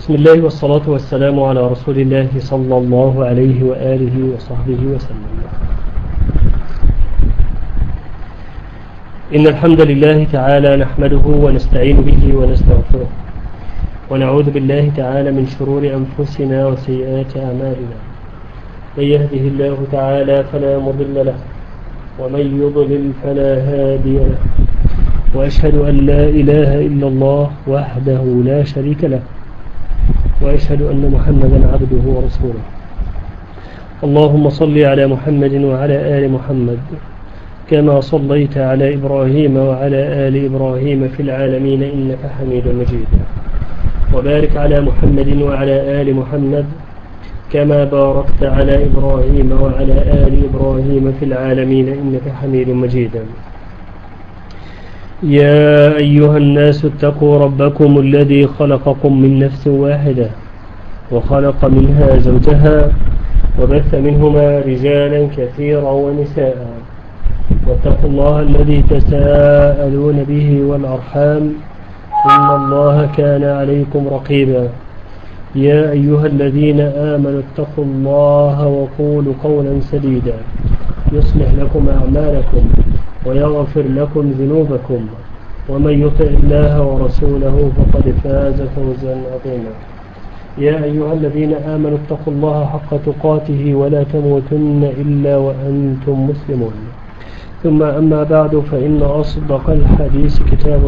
بسم الله والصلاة والسلام على رسول الله صلى الله عليه وآله وصحبه وسلم. إن الحمد لله تعالى نحمده ونستعين به ونستغفره ونعوذ بالله تعالى من شرور أنفسنا وسيئات أعمالنا. من يهده الله تعالى فلا مضل له ومن يضلل فلا هادي له، وأشهد أن لا إله إلا الله وحده لا شريك له، وأشهد أن محمدا عبده ورسوله. اللهم صل على محمد وعلى آل محمد كما صليت على إبراهيم وعلى آل إبراهيم في العالمين إنك حميد مجيد، وبارك على محمد وعلى آل محمد كما باركت على إبراهيم وعلى آل إبراهيم في العالمين إنك حميد مجيد. يا أيها الناس اتقوا ربكم الذي خلقكم من نفس واحدة وخلق منها زوجها وبث منهما رجالا كثيرا ونساء، واتقوا الله الذي تساءلون به والأرحام إن الله كان عليكم رقيبا. يا أيها الذين آمنوا اتقوا الله وقولوا قولا سديدا يصلح لكم أعمالكم ويغفر لكم ذنوبكم، ومن يطع الله ورسوله فقد فاز فوزا عظيما. يا أيها الذين آمنوا اتقوا الله حق تقاته ولا تموتن إلا وأنتم مسلمون. ثم أما بعد فإن أصدق الحديث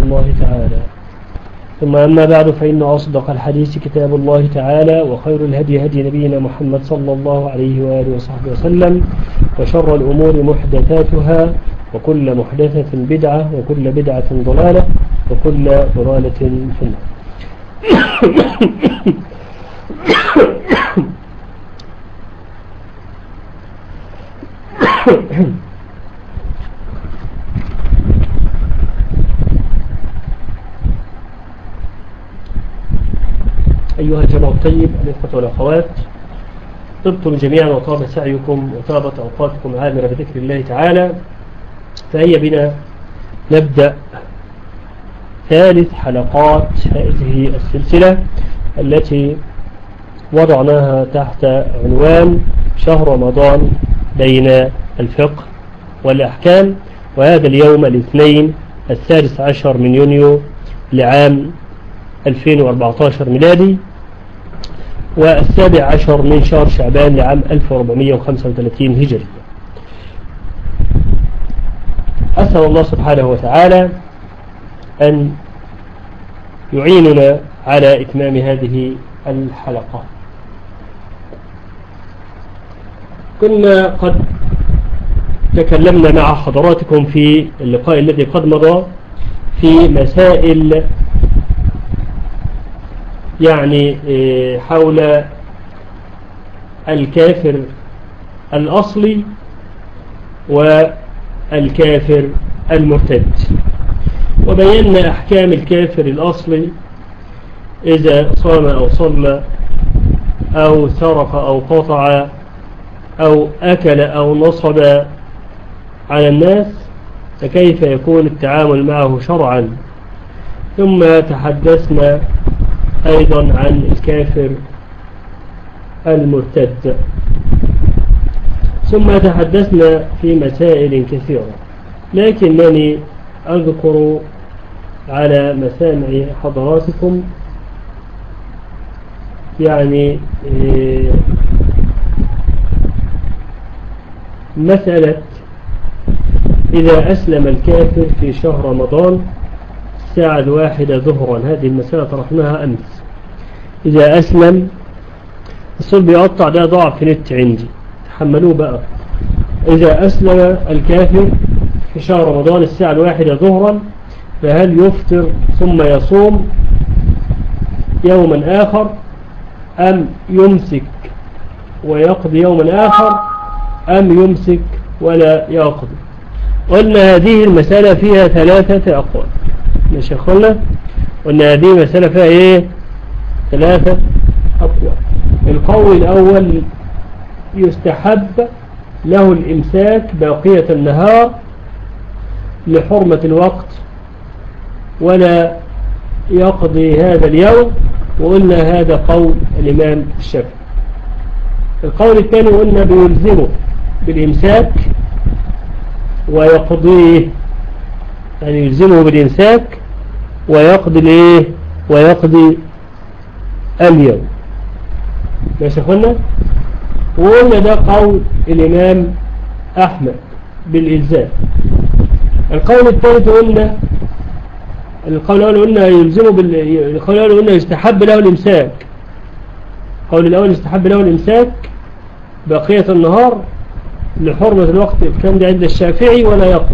كتاب الله تعالى وخير الهدي هدي نبينا محمد صلى الله عليه وآله وصحبه وسلم، وشر الأمور محدثاتها وكل محدثة بدعة وكل بدعة ضلالة وكل ضلالة في النار. أيها الجماعة الطيب، الإخوة والأخوات، طبتم جميعا وطاب سعيكم وطابت أوقاتكم عامرة بذكر الله تعالى. فهيا بنا نبدأ ثالث حلقات هذه السلسلة التي وضعناها تحت عنوان شهر رمضان بين الفقه والأحكام، وهذا اليوم الاثنين 16 من يونيو لعام 2014 ميلادي، و17 من شهر شعبان لعام 1435 هجري. أسأل الله سبحانه وتعالى أن يعيننا على إتمام هذه الحلقة. كنا قد تكلمنا مع حضراتكم في اللقاء الذي قد مضى في مسائل يعني حول الكافر الأصلي والكافر المرتد، وبينا أحكام الكافر الأصلي إذا صام أو صلى أو سرق أو قطع أو أكل أو نصب على الناس، فكيف يكون التعامل معه شرعا. ثم تحدثنا أيضا عن الكافر المرتد، ثم تحدثنا في مسائل كثيرة، لكنني أذكر على مسامع حضراتكم يعني مسألة إذا أسلم الكافر في شهر رمضان الساعة 1 ظهرا. هذه المسألة طرحناها أمس. إذا أسلم الصوت بيقطع، ده ضعف نت عندي، تحملوه بقى. إذا أسلم الكافر في شهر رمضان الساعة 1 ظهرا، فهل يفطر ثم يصوم يوما آخر، أم يمسك ويقضي يوما آخر، أم يمسك ولا يقضي؟ قلنا هذه المسألة فيها 3 أقوال. ماشي يا أخوانا، قلنا هذه مسألة فيها إيه؟ 3 أقوال. القول الأول يستحب له الإمساك باقية النهار لحرمة الوقت ولا يقضي هذا اليوم وقلنا هذا قول الإمام الشافعي. القول الثاني قلنا بيلزمه بالإمساك ويقضيه، يعني يلزمه بالإمساك ويقضي الايه ويقضي اليوم. ماشي اخوانا. وقلنا ده قول الإمام أحمد بالإلزام. القول الثالث قلنا القول الأول قلنا يلزمه القول الأول قلنا يستحب له الإمساك. القول الأول يستحب له الإمساك بقية النهار لحرمة الوقت، كان ده عند الشافعي ولا يقضي.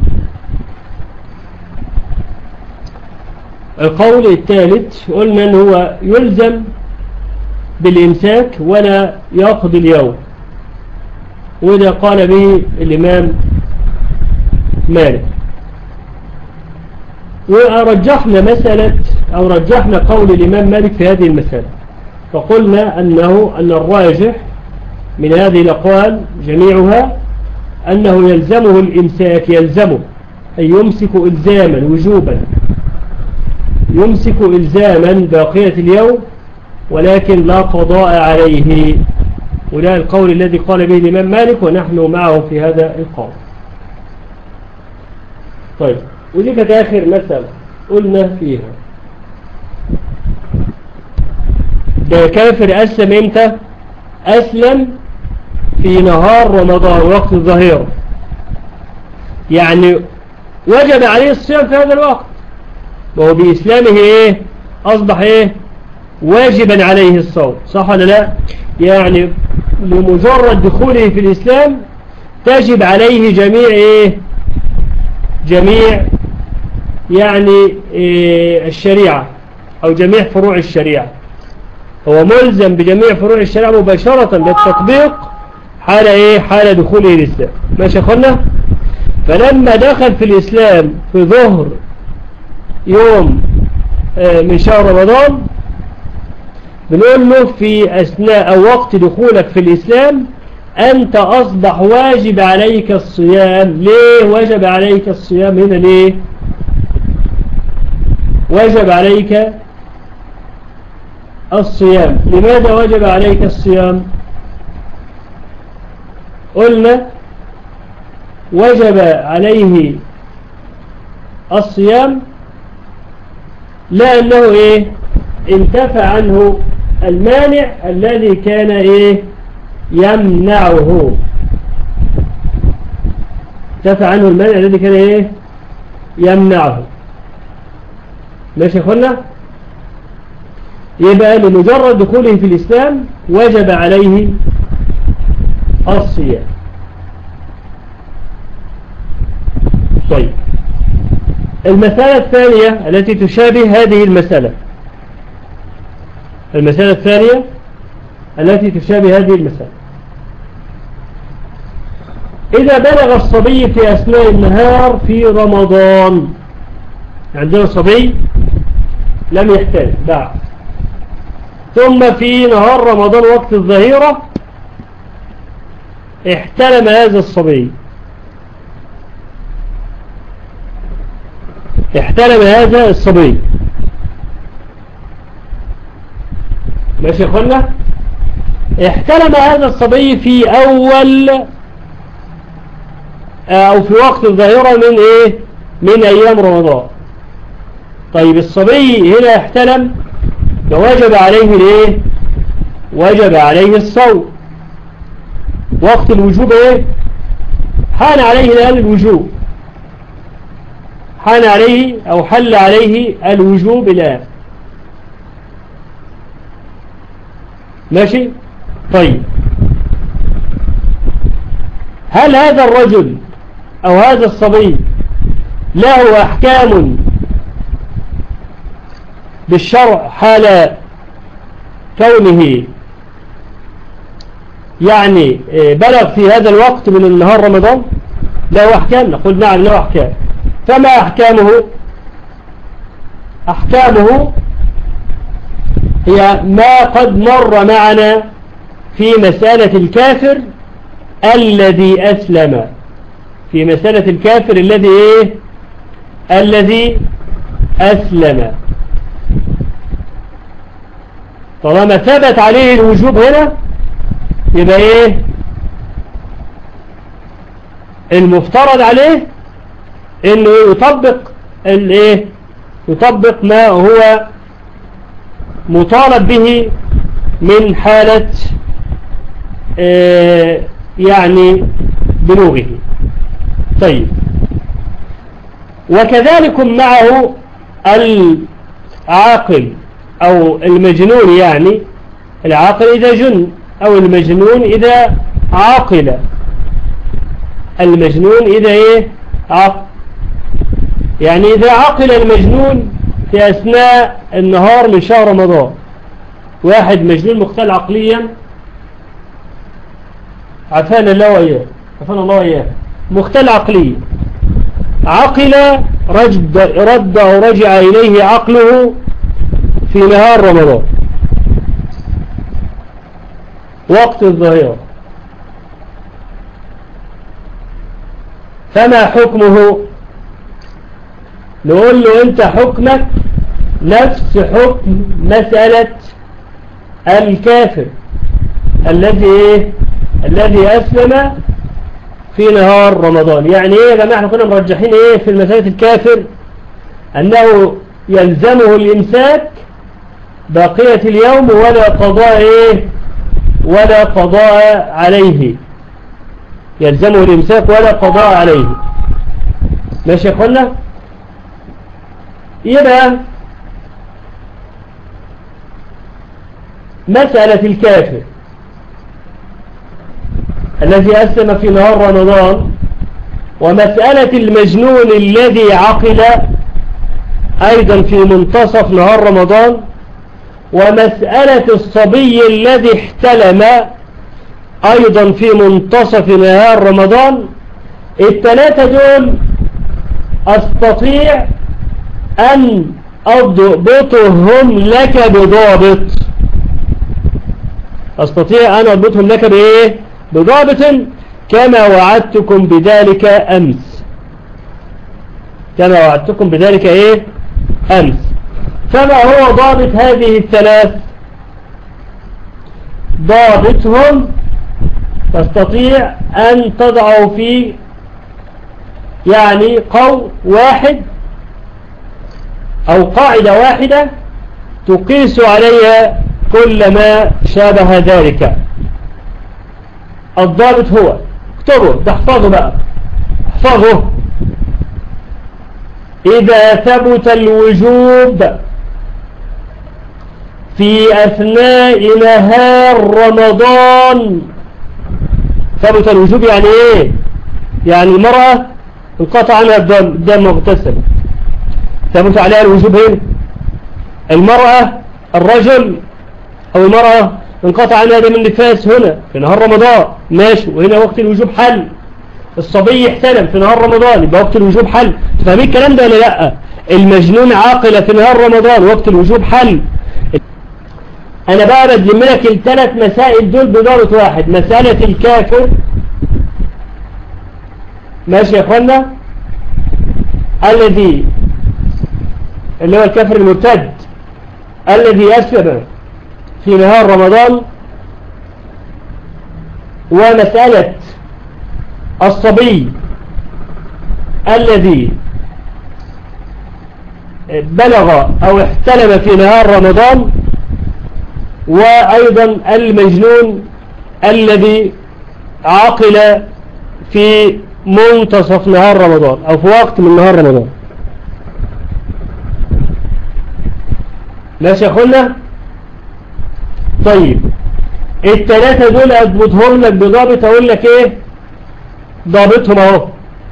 القول الثالث قلنا أنه هو يلزم بالإمساك ولا يقضي اليوم، وده قال به الإمام مالك. ورجحنا مسألة أو رجحنا قول الإمام مالك في هذه المسألة، فقلنا أن الراجح من هذه الأقوال جميعها أنه يلزمه الإمساك، يلزمه أي يمسك إلزاما وجوبا، يمسك إلزاما باقية اليوم ولكن لا قضاء عليه. وده القول الذي قال به الإمام مالك ونحن معه في هذا القول. طيب، ودي كانت آخر مسألة قلنا فيها. ده كافر أسلم إمتى؟ أسلم في نهار رمضان وقت الظهيرة، يعني وجب عليه الصيام في هذا الوقت، وهو بإسلامه إيه؟ أصبح إيه؟ واجبا عليه الصوم، صح ولا لا؟ يعني لمجرد دخوله في الإسلام تجب عليه جميع إيه؟ جميع يعني الشريعة أو جميع فروع الشريعة، هو ملزم بجميع فروع الشريعة مباشرة بالتطبيق حال إيه؟ حال دخوله الإسلام. ماشي يا أخوانا؟ فلما دخل في الإسلام في ظهر يوم من شهر رمضان بنقول له في أثناء أو وقت دخولك في الإسلام أنت أصبح واجب عليك الصيام. ليه وجب عليك الصيام هنا؟ ليه وجب عليك الصيام؟ لماذا وجب عليك الصيام؟ قلنا وجب عليه الصيام لأنه إيه؟ انتفى عنه المانع الذي كان إيه؟ يمنعه. انتفى عنه المانع الذي كان إيه؟ يمنعه. ماشي يا أخوانا؟ يبقى لمجرد دخوله في الإسلام وجب عليه الصيام. طيب، المسألة الثانية التي تشابه هذه المسألة، المسألة الثانية التي تشابه هذه المسألة، إذا بلغ الصبي في أثناء النهار في رمضان، عندنا صبي لم يحتاج بعد، ثم في نهار رمضان وقت الظهيرة احتلم هذا الصبي، احتلم هذا الصبي. ماشي يا اخوانا؟ احتلم هذا الصبي في أول أو في وقت الظهيرة من إيه؟ من أيام رمضان. طيب الصبي هنا احتلم فوجب عليه الإيه؟ وجب عليه الصوم. وقت الوجوب إيه؟ حان عليه الآن الوجوب، حان عليه أو حل عليه الوجوب الآن. ماشي؟ طيب، هل هذا الرجل أو هذا الصبي له أحكام بالشرع حال كونه يعني بلغ في هذا الوقت من النهار رمضان؟ له أحكام؟ نقول نعم له أحكام. فما أحكامه؟ أحكامه هي ما قد مر معنا في مسألة الكافر الذي أسلم، في مسألة الكافر الذي إيه؟ الذي أسلم. طالما ثبت عليه الوجوب هنا يبقى ايه المفترض عليه انه يطبق الايه يطبق ما هو مطالب به من حالة يعني بلوغه. طيب وكذلك معه العاقل أو المجنون، يعني العاقل إذا جن أو المجنون إذا عاقل، المجنون إذا إيه عاقل، يعني إذا عقل المجنون في أثناء النهار من شهر رمضان، واحد مجنون مختل عقليا عفانا الله وإياه عفانا الله وإياه مختل عقليا، عقل رد أو رجع إليه عقله في نهار رمضان وقت الظهيرة، فما حكمه؟ نقول له انت حكمك نفس حكم مسألة الكافر الذي أسلم في نهار رمضان. يعني ايه يا جماعة؟ احنا كنا مرجحين ايه في المسألة الكافر؟ انه يلزمه الامساك بقية اليوم ولا قضاء ايه ولا قضاء عليه، يلزمه الامساك ولا قضاء عليه. ماشي يا اخوانا؟ يبقى مسألة الكافر الذي أسلم في نهار رمضان، ومسألة المجنون الذي عقل أيضا في منتصف نهار رمضان، ومسألة الصبي الذي احتلم أيضا في منتصف نهار رمضان، الثلاثة دول أستطيع أن أضبطهم لك بضابط، أستطيع أن أضبطهم لك بإيه؟ بضابط كما وعدتكم بذلك أمس، كما وعدتكم بذلك إيه؟ أمس. فما هو ضابط هذه الثلاث؟ ضابطهم تستطيع أن تضعه في يعني قول واحد أو قاعدة واحدة تقيس عليها كل ما شابه ذلك. الضابط هو، اكتبه تحفظه بقى، احفظه: إذا ثبت الوجوب في أثناء نهار رمضان. ثبت الوجوب يعني إيه؟ يعني المرأة انقطع عنها الدم مغتسل، ثبت عليها الوجوب هنا. المرأة الرجل أو المرأة انقطع عنها دم النفاس هنا في نهار رمضان، ماشي، وهنا وقت الوجوب حل. الصبي احتلم في نهار رمضان، يبقى وقت الوجوب حل. تفهمين الكلام ده ولا لا؟ المجنون عاقلة في نهار رمضان، وقت الوجوب حل. انا بقى بجمع لك الثلاث مسائل دول بضابط واحد: مسألة الكافر، ماشي يا اخوانا، اللي هو الكافر المرتد الذي أسلم في نهار رمضان، ومسألة الصبي الذي بلغ أو احتلم في نهار رمضان، وأيضا المجنون الذي عقل في منتصف نهار رمضان أو في وقت من نهار رمضان. ماشي يا أخوانا؟ طيب الثلاثة دول أضبطهم لك بضابط. أقول لك إيه ضابطهم أهو: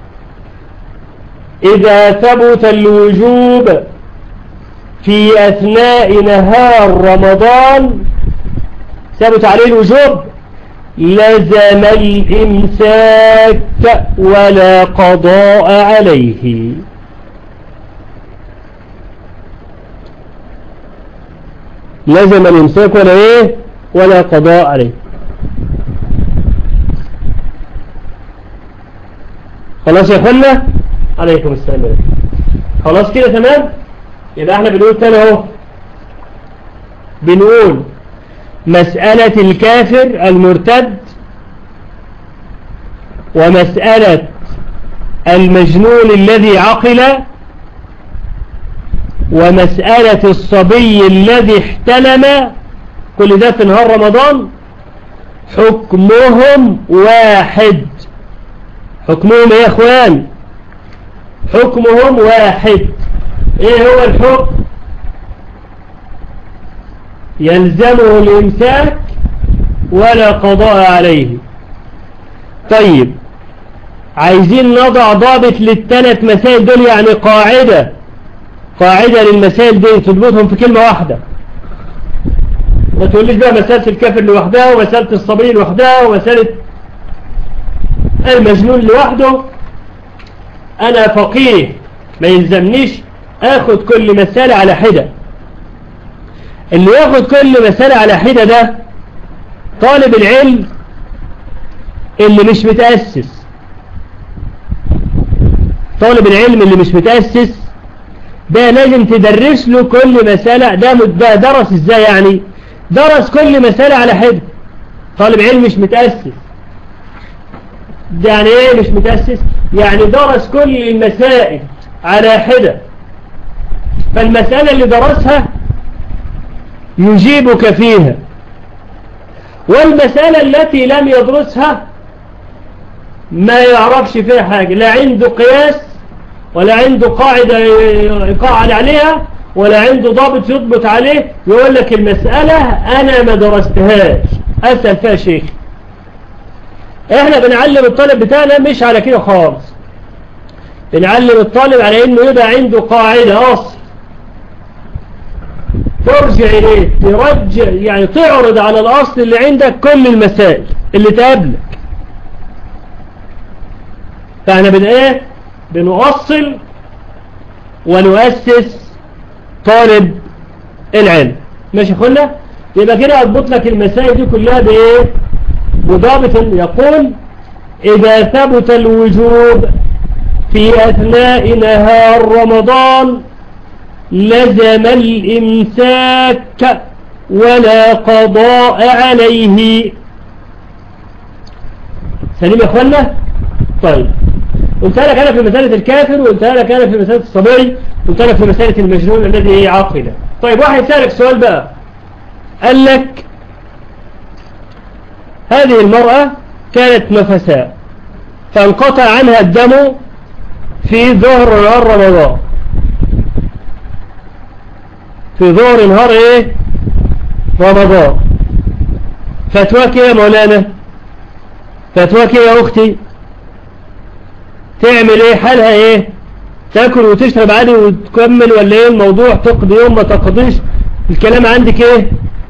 إذا ثبت الوجوب في أثناء نهار رمضان، ثبت عليه الوجوب، لزم الإمساك ولا قضاء عليه. لزم الإمساك ولا إيه؟ ولا قضاء عليه. خلاص يا أخوانا؟ عليكم السلام. خلاص كده تمام؟ يبقى احنا بنقول تاني اهو، بنقول مسألة الكافر المرتد، ومسألة المجنون الذي عقل، ومسألة الصبي الذي احتلم، كل ده في نهار رمضان حكمهم واحد. حكمهم يا اخوان، حكمهم واحد. ايه هو الحكم؟ يلزمه الامساك ولا قضاء عليه. طيب عايزين نضع ضابط للثلاث مسائل دول، يعني قاعدة للمسائل دي تضبطهم في كلمة واحدة. ما تقوليش بقى مسألة الكافر لوحدها، ومسألة الصبي لوحدها، ومسألة المجنون لوحده. أنا فقيه ما يلزمنيش أخذ كل مسألة على حدة. اللي ياخذ كل مسألة على حدة ده طالب العلم اللي مش متأسس. طالب العلم اللي مش متأسس ده لازم تدرس له كل مسألة. ده درس ازاي؟ يعني درس كل مسألة على حدة. طالب علم مش متأسس. ده يعني ايه مش متأسس؟ يعني درس كل المسائل على حدة، فالمسألة اللي درسها يجيبك فيها، والمسألة التي لم يدرسها ما يعرفش فيها حاجة، لا عنده قياس ولا عنده قاعدة يقاعد عليها ولا عنده ضابط يضبط عليه. يقول لك المسألة أنا ما درستهاش، أسأل فيها شيخ. احنا بنعلم الطالب بتاعنا مش على كده خالص. بنعلم الطالب على انه يبقى عنده قاعدة أصل ترجع إليه، ترجع يعني تعرض على الأصل اللي عندك كل المسائل اللي تقابلك. فاحنا بنؤصل ونؤسس طالب العلم. ماشي اخوانا؟ يبقى كده اضبط لك المسائل دي كلها بايه؟ بضابط يقول: اذا ثبت الوجوب في اثناء نهار رمضان لزم الامساك ولا قضاء عليه. سليم يا اخوانا؟ طيب قلت لك انا في مسألة الكافر، وقلت لك انا في مسألة الصبي، قلت لك في مسألة المجنون الذي عاقل. طيب واحد سألك سؤال بقى، قال لك هذه المرأة كانت نفساء فانقطع عنها الدم في ظهر نهار رمضان، في ظهر نهار ايه؟ رمضان. فتواك يا مولانا، فتواك يا اختي، تعمل ايه؟ حالها ايه؟ تاكل وتشرب عادي وتكمل ولا ايه الموضوع؟ تقضي يوم ما تقضيش؟ الكلام عندك ايه؟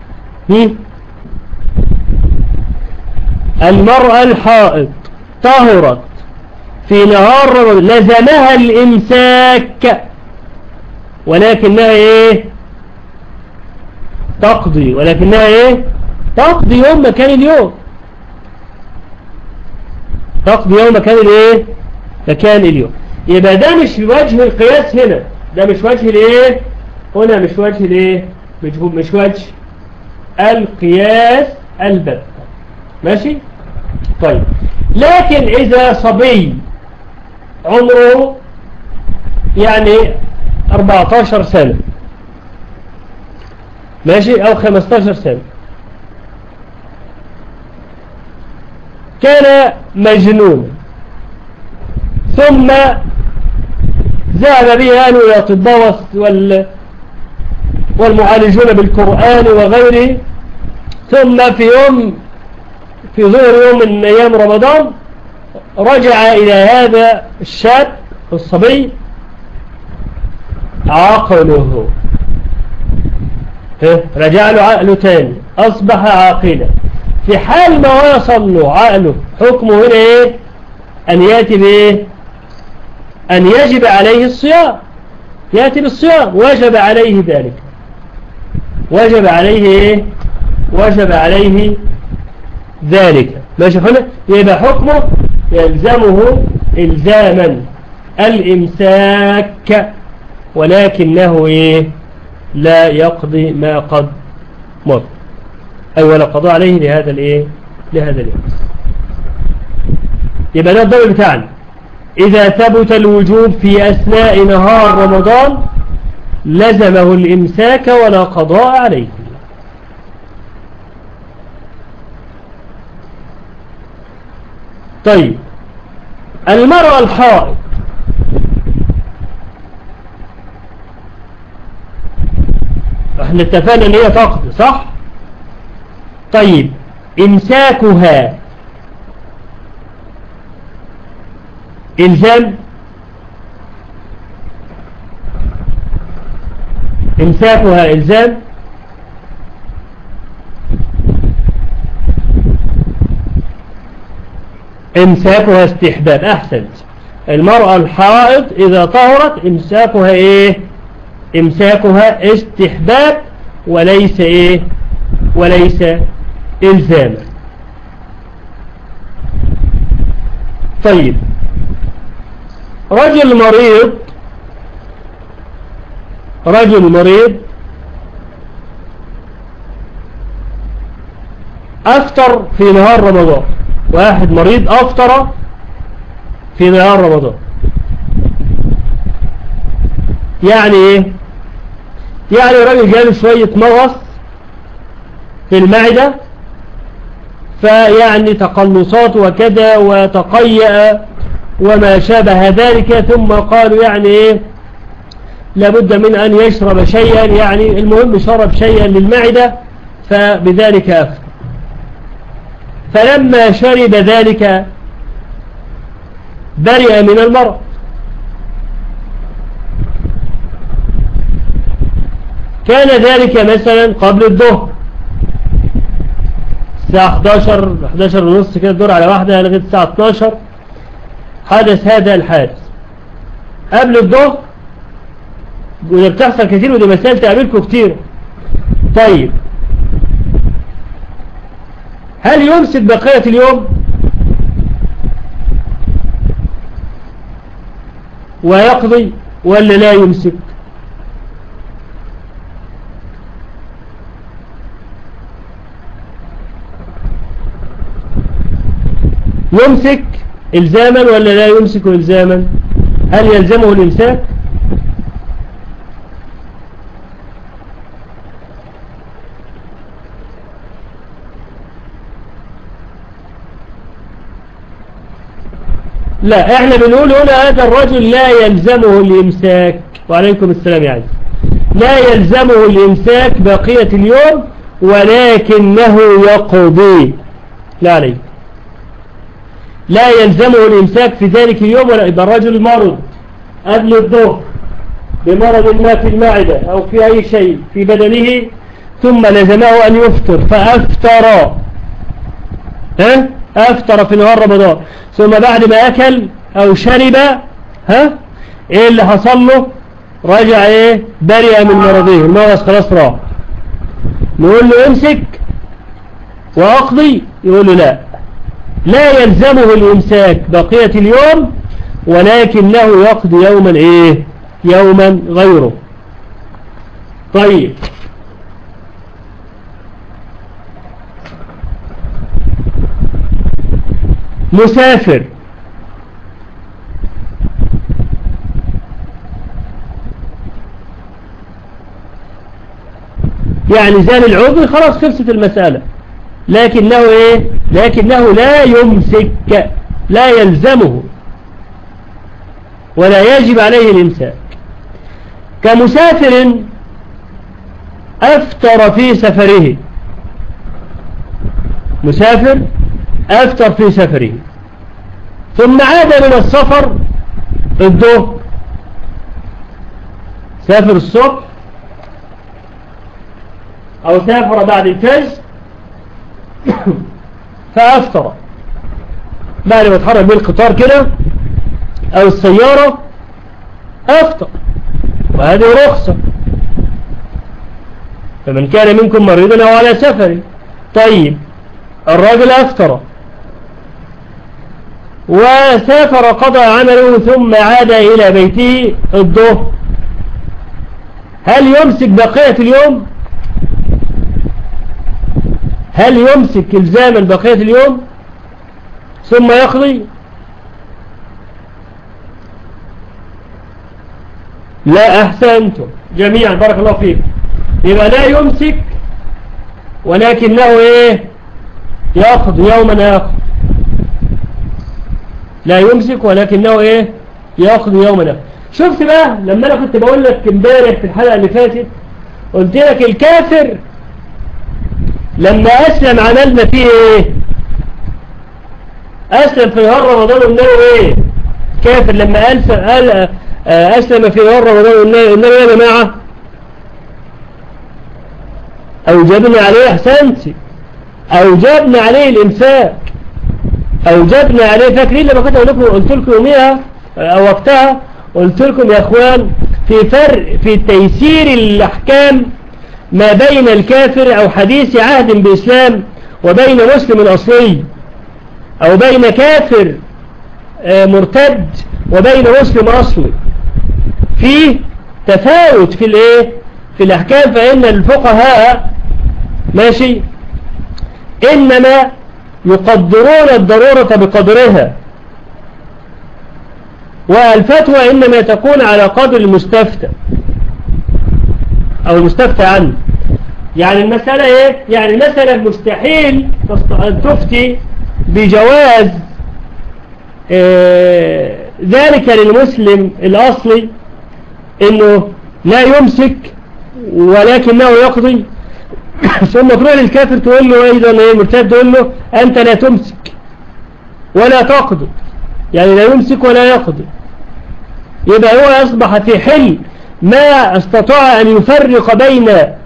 المرأة الحائض طهرت في نهار رمضان لزمها الامساك، ولكنها ايه؟ تقضي. ولكنها ايه؟ تقضي يوم مكان اليوم. تقضي يوم مكان الايه؟ مكان اليوم. يبقى ده مش وجه القياس هنا، ده مش وجه الايه هنا، مش وجه الايه، مش وجه القياس البتة. ماشي؟ طيب لكن اذا صبي عمره يعني 14 سنة ماشي او 15 سنة، كان مجنون ثم ذهب به أهل الأطباء والمعالجون بالقرآن وغيره، ثم في ظهر يوم من أيام رمضان رجع إلى هذا الشاب الصبي عقله، رجع له عقله تاني، أصبح عاقلا. في حال ما وصل له عقله حكمه هنا إيه؟ أن يأتي بإيه؟ أن يجب عليه الصيام، يأتي بالصيام، وجب عليه ذلك، وجب عليه إيه؟ وجب عليه ذلك. ماشي هنا؟ يبقى حكمه يلزمه إلزاما الإمساك، ولكنه إيه؟ لا يقضي ما قد مر. أي ولا قضاء عليه لهذا الإيه؟ لهذا اليوم. يبقى ده الضوء بتاعنا. إذا ثبت الوجوب في أثناء نهار رمضان لزمه الإمساك ولا قضاء عليه. طيب المرأة الحائض احنا اتفقنا ان هي تقضي صح؟ طيب امساكها إلزام؟ إمساكها إلزام؟ إمساكها استحباب. أحسنت. المرأة الحائض إذا طهرت إمساكها إيه؟ إمساكها استحباب وليس إيه؟ وليس إلزاما. طيب رجل مريض أفطر في نهار رمضان. واحد مريض أفطر في نهار رمضان. يعني إيه؟ يعني راجل جاله شوية مغص في المعدة، فيعني تقلصات وكذا وتقيأ وما شابه ذلك، ثم قالوا يعني إيه لابد من أن يشرب شيئا، يعني المهم شرب شيئا للمعدة فبذلك أفطر. فلما شرب ذلك برئ من المرض. كان ذلك مثلا قبل الظهر الساعة 11 ونص كده، الدور على واحدة لغاية الساعة 12 حدث هذا الحادث. قبل الظهر وده بتحصل كثير، ودي مسائل تقابلكم كتير. طيب هل يمسك بقية اليوم ويقضي ولا لا يمسك؟ يمسك إلزاما ولا لا يمسك إلزاما؟ هل يلزمه الإمساك؟ لا، احنا بنقول هنا هذا الرجل لا يلزمه الإمساك. وعليكم السلام يا عزيز. لا يلزمه الإمساك بقية اليوم ولكنه يقضي. لا عليك، لا يلزمه الإمساك في ذلك اليوم. ولا يبقى الرجل مرض قبل الظهر بمرض ما في المعدة أو في أي شيء في بدنه، ثم لزمه أن يفطر فأفطر، أفطر في نهار رمضان، ثم بعد ما أكل أو شرب إيه اللي حصل له؟ رجع إيه؟ برئ من مرضه، المغص خلاص راح. نقول له امسك وأقضي، يقول له لا يلزمه الإمساك بقية اليوم ولكنه يقضي يوما إيه؟ يوما غيره. طيب مسافر يعني زال العذر خلاص خلصت المسألة، لكنه إيه؟ لكنه لا يمسك، لا يلزمه ولا يجب عليه الإمساك. كمسافر أفطر في سفره. مسافر أفطر في سفره ثم عاد من السفر الظهر، سافر الصبح أو سافر بعد الفجر فأفطر بعد ما اتحرك بالقطار كده أو السيارة أفطر، وهذه رخصة. فمن كان منكم مريضا أو على سفر. طيب الرجل أفطر وسافر قضى عمله ثم عاد إلى بيته الظهر، هل يمسك بقية اليوم؟ هل يمسك إلزاما بقية اليوم ثم يقضي؟ لا، أحسنتم جميعا بارك الله فيكم. يبقى لا يمسك ولكنه إيه؟ يقضي يوما آخر. لا يمسك ولكنه إيه؟ يقضي يوما آخر. شفت بقى لما أنا كنت بقول لك امبارح في الحلقة اللي فاتت، قلت لك الكافر لما أسلم عملنا فيه إيه؟ أسلم في نهار رمضان قلنا له إيه؟ كافر لما أسلم في نهار رمضان قلنا له يا جماعة أوجبنا عليه، أحسنتي، أوجبنا عليه الإمساك، أوجبنا عليه. فاكرين لما كنت قلت لكم يوميها أو وقتها قلت لكم يا أخوان في فرق في تيسير الأحكام ما بين الكافر أو حديث عهد بإسلام وبين مسلم أصلي، أو بين كافر مرتد وبين مسلم أصلي. في تفاوت في الايه في الأحكام. فإن الفقهاء ماشي إنما يقدرون الضرورة بقدرها، والفتوى إنما تكون على قدر المستفتى أو المستفتى عنه. يعني المسألة إيه؟ يعني مثلا مستحيل أن تفتي بجواز ذلك للمسلم الأصلي إنه لا يمسك ولكنه يقضي، ثم تروح للكافر تقول له أيضا مرتد تقول له أنت لا تمسك ولا تقضي، يعني لا يمسك ولا يقضي. يبقى هو أصبح في حل ما استطاع أن يفرق بين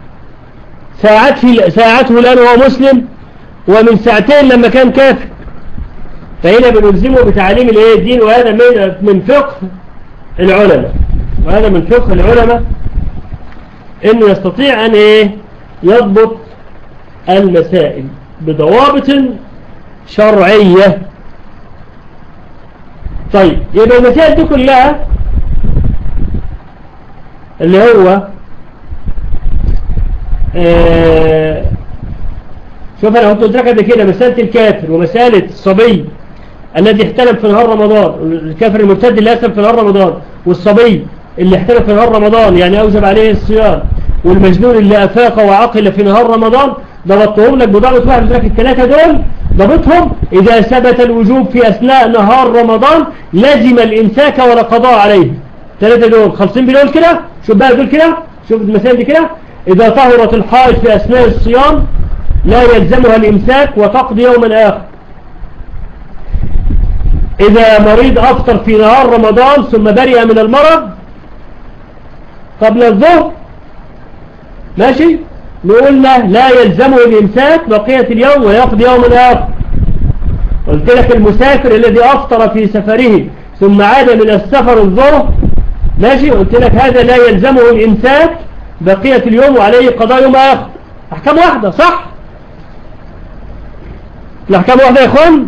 ساعته لأنه هو مسلم ومن ساعتين لما كان كافر. فهنا بنلزمه بتعليم الدين، وهذا من فقه العلماء، وهذا من فقه العلماء انه يستطيع ان يضبط المسائل بضوابط شرعية. طيب يبقى المسائل دي كلها اللي هو شوف انا قلت لك قبل كده مسألة الكافر ومسألة الصبي الذي احتلم في نهار رمضان، الكافر المرتد اللي أسلم في نهار رمضان، والصبي اللي احتلم في نهار رمضان يعني أوجب عليه الصيام، والمجنون اللي أفاق وعقل في نهار رمضان. ضبطتهم لك بضابط واحد. لك الثلاثة دول ضبطهم إذا ثبت الوجوب في أثناء نهار رمضان لزم الإمساك ولا قضاء عليه. الثلاثة دول خلصين بدول كده. شوف بقى دول كده، شوف المسائل دي كده. إذا طهرت الحائض في أثناء الصيام لا يلزمها الإمساك وتقضي يوما آخر. إذا مريض أفطر في نهار رمضان ثم برئ من المرض قبل الظهر ماشي، نقول له لا يلزمه الإمساك بقية اليوم ويقضي يوم آخر. قلت لك المسافر الذي أفطر في سفره ثم عاد من السفر الظهر ماشي، قلت لك هذا لا يلزمه الإمساك بقية اليوم وعليه قضاء يوم آخر. أحكام واحدة صح؟ الأحكام واحدة يا إخوان.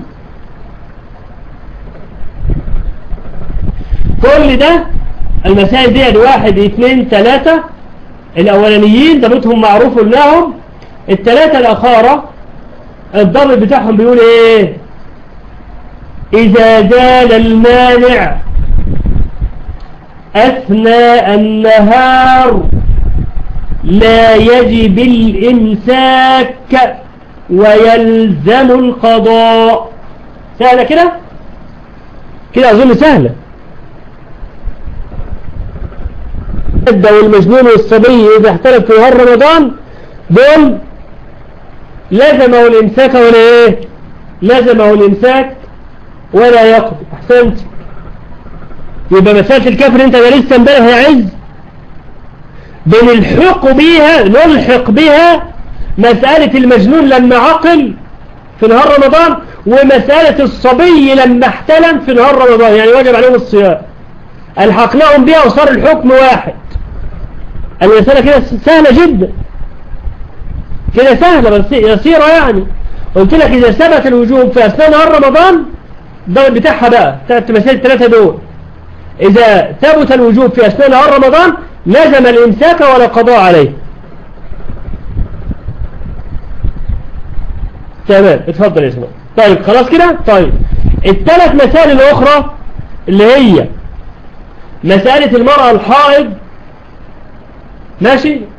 كل ده المسائل دي 1 2 3 الأولانيين ضبطهم معروف لهم. الثلاثة الأخارة الضبط بتاعهم بيقول إيه؟ إذا زال المانع أثناء النهار لا يجب الإمساك ويلزم القضاء. سهلة كده؟ كده أظن سهلة. والمجنون والصبي إذا احتلف في نهار رمضان دول لزمه الإمساك ولا إيه؟ لزمه الإمساك ولا يقضي. أحسنت. يبقى مسألة الكفر أنت لسه امبارح يا عز نلحق بها مسألة المجنون لما عقل في نهار رمضان ومسألة الصبي لما احتلم في نهار رمضان يعني وجب عليهم الصيام. الحقناهم بها وصار الحكم واحد. المسألة كده سهلة جدا، كده سهلة بس يسيرة يعني. قلت لك إذا ثبت الوجوب في أثناء نهار رمضان ده بتاعها بقى بتاعت مسائل الثلاثة دول. إذا ثبت الوجوب في أثناء نهار رمضان لزم الإمساك ولا قضاء عليه. تمام، اتفضل يا اسماء. طيب خلاص كده. طيب الثلاث مسائل الأخرى اللي هي مسألة المرأة الحائض، ماشي،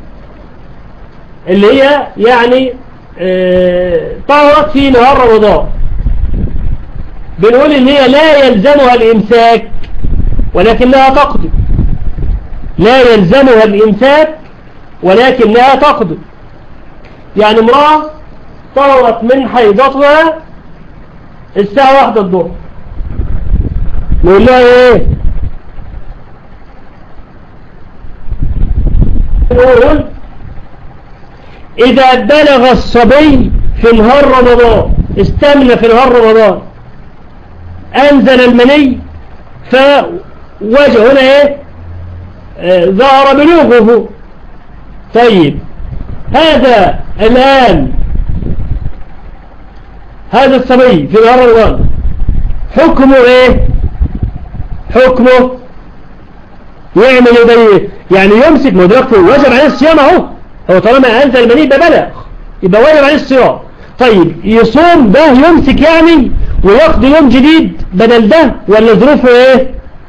اللي هي يعني طهرت في نهار رمضان، بنقول ان هي لا يلزمها الامساك ولكنها تقضي، لا يلزمها الامساك ولكنها تقضي. يعني امرأة طهرت من حيضتها الساعة 1 الظهر، نقول لها ايه؟ نقول إذا بلغ الصبي في نهار رمضان، استمنى في نهار رمضان، أنزل المني، فوجه هنا إيه؟ ظهر بلوغه. طيب هذا الآن هذا الصبي في نهار رمضان حكمه إيه؟ حكمه يعمل إيه؟ يعني يمسك مدركته، وجب عليه الصيام أهو، هو طالما أنزل المني يبقى بلغ، يبقى واجب عليه الصيام. طيب يصوم ده، يمسك يعني ويقضي يوم جديد بدل ده، ولا ظروفه ايه؟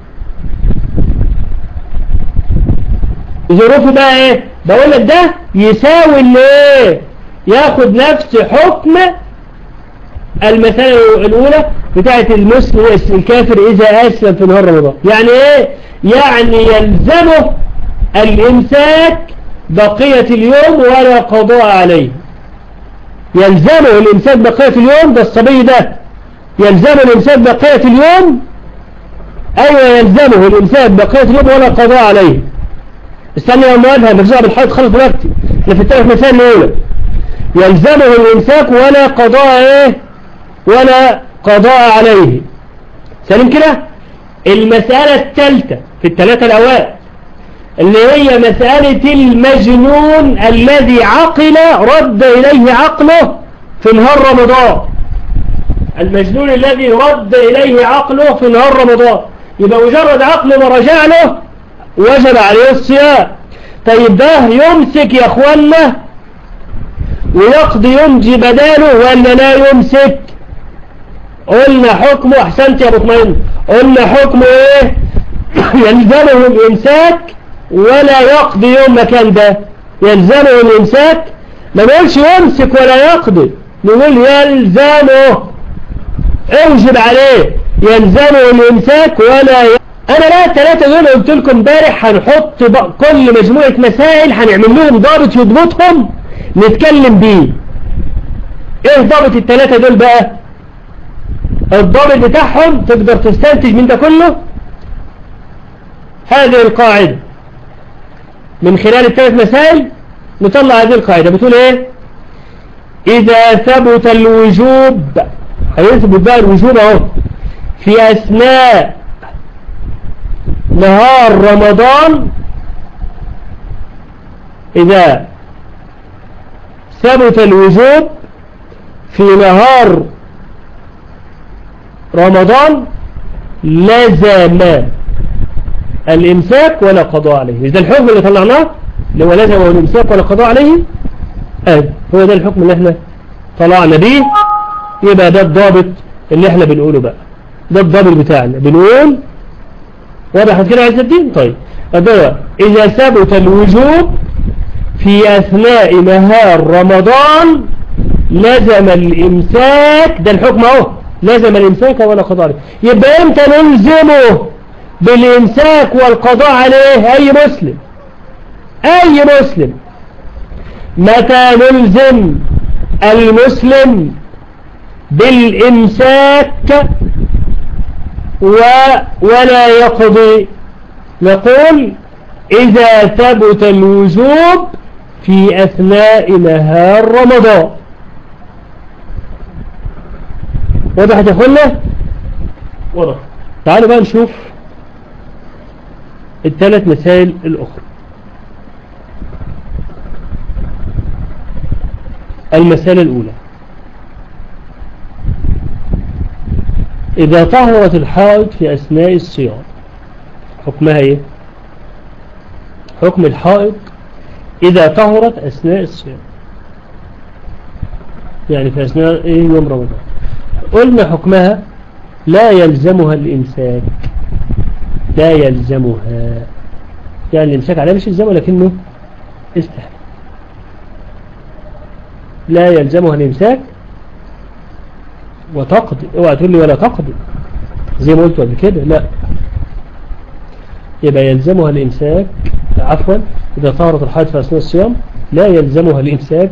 ظروفه بقى ايه؟ بقول لك ده يساوي اللي ايه؟ ياخد نفس حكم المسألة الأولى بتاعت المسلم الكافر إذا أسلم في نهار رمضان. يعني ايه؟ يعني يلزمه الإمساك بقية اليوم ولا قضاء عليه. يلزمه الإمساك بقية اليوم، ده الصبي ده يلزمه الإمساك بقية اليوم، أيوة يلزمه الإمساك بقية اليوم ولا قضاء عليه. استنى يا أموالها مرجع بالحيض خلص دلوقتي، احنا في الثلاث مسائل الأولى يلزمه الإمساك ولا قضاء إيه؟ ولا قضاء عليه. سليم كده. المسألة الثالثة في الثلاثة الأوائل اللي هي مسألة المجنون الذي عقل رد إليه عقله في نهار رمضان. المجنون الذي رد إليه عقله في نهار رمضان، يبقى مجرد عقله ما رجع له وجب عليه الصيام. طيب ده يمسك يا أخوانا ويقضي يمجي بداله ولا لا يمسك؟ قلنا حكمه، أحسنت يا مطمئن، قلنا حكمه إيه؟ يلزمه الإمساك ولا يقضي يوم مكان ده. يلزمه الإمساك، ما نقولش يمسك ولا يقضي، نقول يلزمه، اوجب عليه، يلزمه الإمساك ولا أنا لا الثلاثة دول قلت لكم امبارح هنحط كل مجموعة مسائل هنعمل لهم ضابط يضبطهم نتكلم بيه. ايه ضابط الثلاثة دول بقى؟ الضابط بتاعهم تقدر تستنتج من ده كله هذه القاعدة. من خلال الثلاث مسائل نطلع هذه القاعدة بتقول ايه؟ إذا ثبت الوجوب، هيثبت بقى الوجوب اهو في أثناء نهار رمضان، إذا ثبت الوجوب في نهار رمضان لزم الإمساك ولا قضاء عليه. ده الحكم اللي طلعناه اللي هو لزم الإمساك ولا قضاء عليه، هو ده الحكم اللي احنا طلعنا بيه. يبقى ده الضابط اللي احنا بنقوله بقى، ده الضابط بتاعنا بنقول. وضحت كده يا عز الدين؟ طيب ده إذا ثبت الوجوب في أثناء نهار رمضان لزم الإمساك، ده الحكم اهو، لزم الإمساك ولا قضاء عليه. يبقى امتى نلزمه بالإمساك والقضاء عليه؟ أي مسلم، أي مسلم. متى نلزم المسلم بالإمساك ولا يقضي؟ نقول إذا ثبت الوجوب في أثناء نهار رمضان. وضحت يا أخوانا؟ وضح. تعالوا بقى نشوف الثلاث مسائل الأخرى. المسألة الأولى: إذا طهرت الحائض في أثناء الصيام، حكمها إيه؟ حكم الحائض إذا طهرت أثناء الصيام. يعني في أثناء إيه يوم رمضان. قلنا حكمها لا يلزمها الإمساك، لا يلزمها، يعني الإمساك عليها مش يلزمه لكنه استحب، لا يلزمها الإمساك وتقضي. اوعى تقول لي ولا تقضي زي ما قلت قبل كده، لا، يبقى يلزمها الإمساك، عفوا إذا طهرت الحائض في أثناء الصيام لا يلزمها الإمساك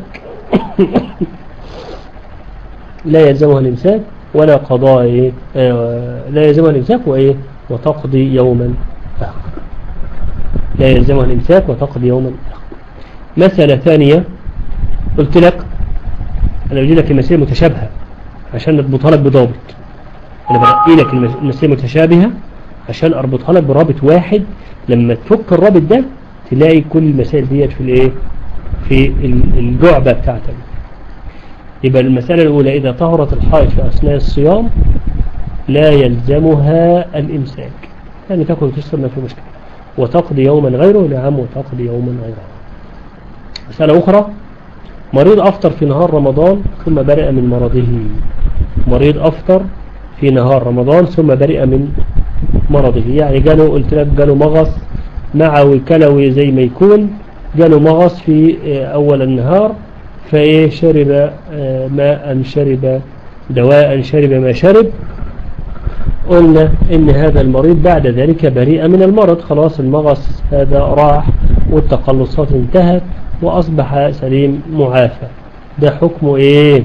لا يلزمها الإمساك ولا قضاء لا يلزمها الإمساك وإيه وتقضي يوما آخر، لا يلزمها الإمساك وتقضي يوما آخر. مسألة ثانية، قلت لك أنا بجي لك المسائل متشابهة عشان نربطها لك بضابط، أنا برقي لك المسائل متشابهة عشان أربطها لك برابط واحد، لما تفك الرابط ده تلاقي كل المسائل ديت في الايه في الجعبة بتاعتك. يبقى المسألة الأولى إذا طهرت الحائض في أثناء الصيام لا يلزمها الإمساك، يعني تأكل وتشرب ما في مشكلة، وتقضي يوما غيره، نعم وتقضي يوما غيره. مسألة أخرى، مريض أفطر في نهار رمضان ثم برئ من مرضه، مريض أفطر في نهار رمضان ثم برئ من مرضه، يعني جاله قلت لك جاله مغص معوي كلوي زي ما يكون، جاله مغص في أول النهار، فإيه شرب ماء، شرب دواء، شرب ما شرب، قلنا إن هذا المريض بعد ذلك بريء من المرض، خلاص المغص هذا راح والتقلصات انتهت وأصبح سليم معافى. ده حكمه إيه؟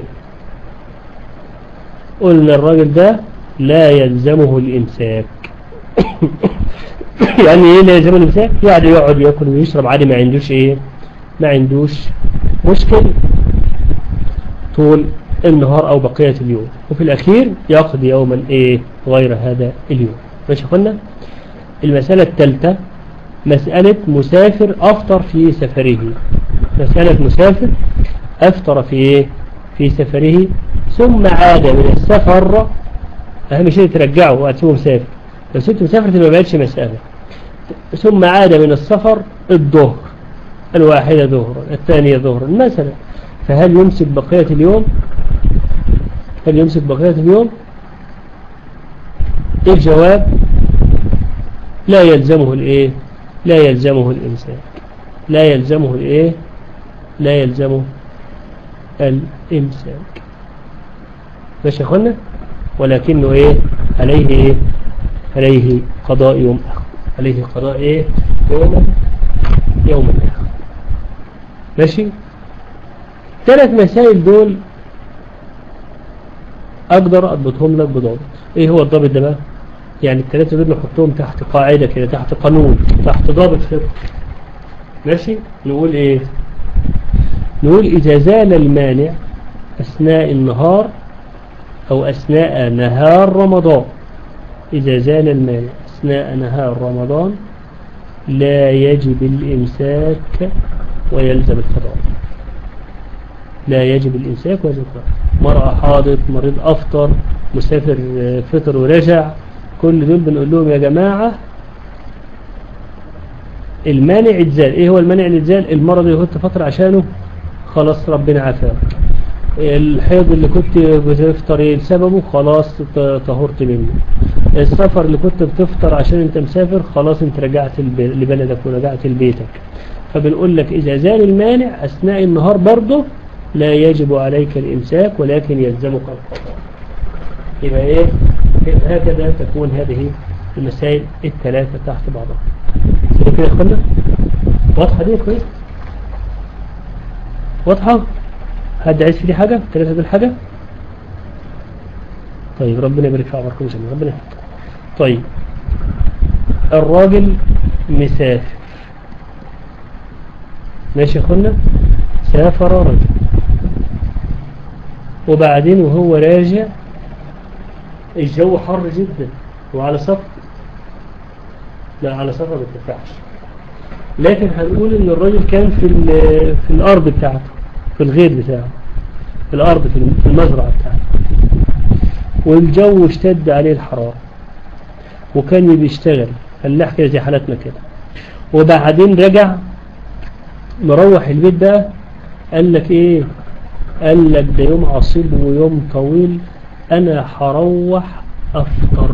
قلنا الراجل ده لا يلزمه الإمساك يعني إيه لا يلزمه الإمساك؟ يعني يقعد يأكل ويشرب عادي، ما عندوش إيه، ما عندوش مشكل طول النهار أو بقية اليوم، وفي الأخير يقضي يوما إيه غير هذا اليوم. ماشي قلنا. المسألة الثالثة مسألة مسافر أفطر في سفره، مسألة مسافر أفطر في إيه في سفره ثم عاد من السفر، أهم شيء ترجعه وأتسوه مسافر، بس أنت مسافر تبقى بقتش مسألة، ثم عاد من السفر الظهر، الواحدة ظهرا الثانية ظهرا مثلا، فهل يمسك بقية اليوم؟ هل يمسك بقية اليوم؟ الجواب لا يلزمه الإيه؟ لا يلزمه الإمساك، لا يلزمه الإيه؟ لا يلزمه الإمساك. ماشي يا أخوانا؟ ولكنه إيه؟ عليه إيه؟ عليه قضاء يوم آخر، عليه قضاء إيه؟ يوم آخر. ماشي؟ ثلاث مسائل دول أقدر أضبطهم لك بضابط. إيه هو الضابط ده بقى؟ يعني الثلاثة دول نحطهم تحت قاعدة كده، تحت قانون، تحت ضابط فقهي. ماشي؟ نقول إيه؟ نقول إذا زال المانع أثناء النهار أو أثناء نهار رمضان، إذا زال المانع أثناء نهار رمضان لا يجب الإمساك ويلزم القضاء، لا يجب الإمساك ويلزم القضاء. مرأة حاضت، مريض أفطر، مسافر فطر ورجع، كل دول بنقول لهم يا جماعة المانع اتزال. ايه هو المانع اللي اتزال؟ المرض اللي كنت فترة عشانه خلاص ربنا عافاك، الحيض اللي كنت بتفطر لسببه خلاص طهرت منه، السفر اللي كنت بتفطر عشان انت مسافر خلاص انت رجعت لبلدك ورجعت لبيتك. فبنقول لك إذا زال المانع أثناء النهار برضه لا يجب عليك الإمساك ولكن يلزمك القضاء. يبقى إيه؟ هكذا تكون هذه المسائل الثلاثة تحت بعضها. سيدي كده يا أخوانا؟ واضحة دي كويس؟ واضحة؟ حد عايز فيه حاجة؟ الثلاثة دول حاجة؟ طيب ربنا يبارك في عمركم جميعا، ربنا يحفظكم. طيب الراجل مسافر، ماشي يا أخوانا؟ سافر رجل وبعدين وهو راجع الجو حر جدا وعلى سفر، لا على سفر ما تنفعش، لكن هنقول ان الراجل كان في الارض بتاعته، في الغير بتاعه، في الارض في المزرعة بتاعته، والجو اشتد عليه الحرارة وكان بيشتغل فلاح كده زي حالتنا كده، وبعدين رجع مروح البيت ده قال لك ايه قال لك ده يوم عصيب ويوم طويل، أنا هروح أفطر.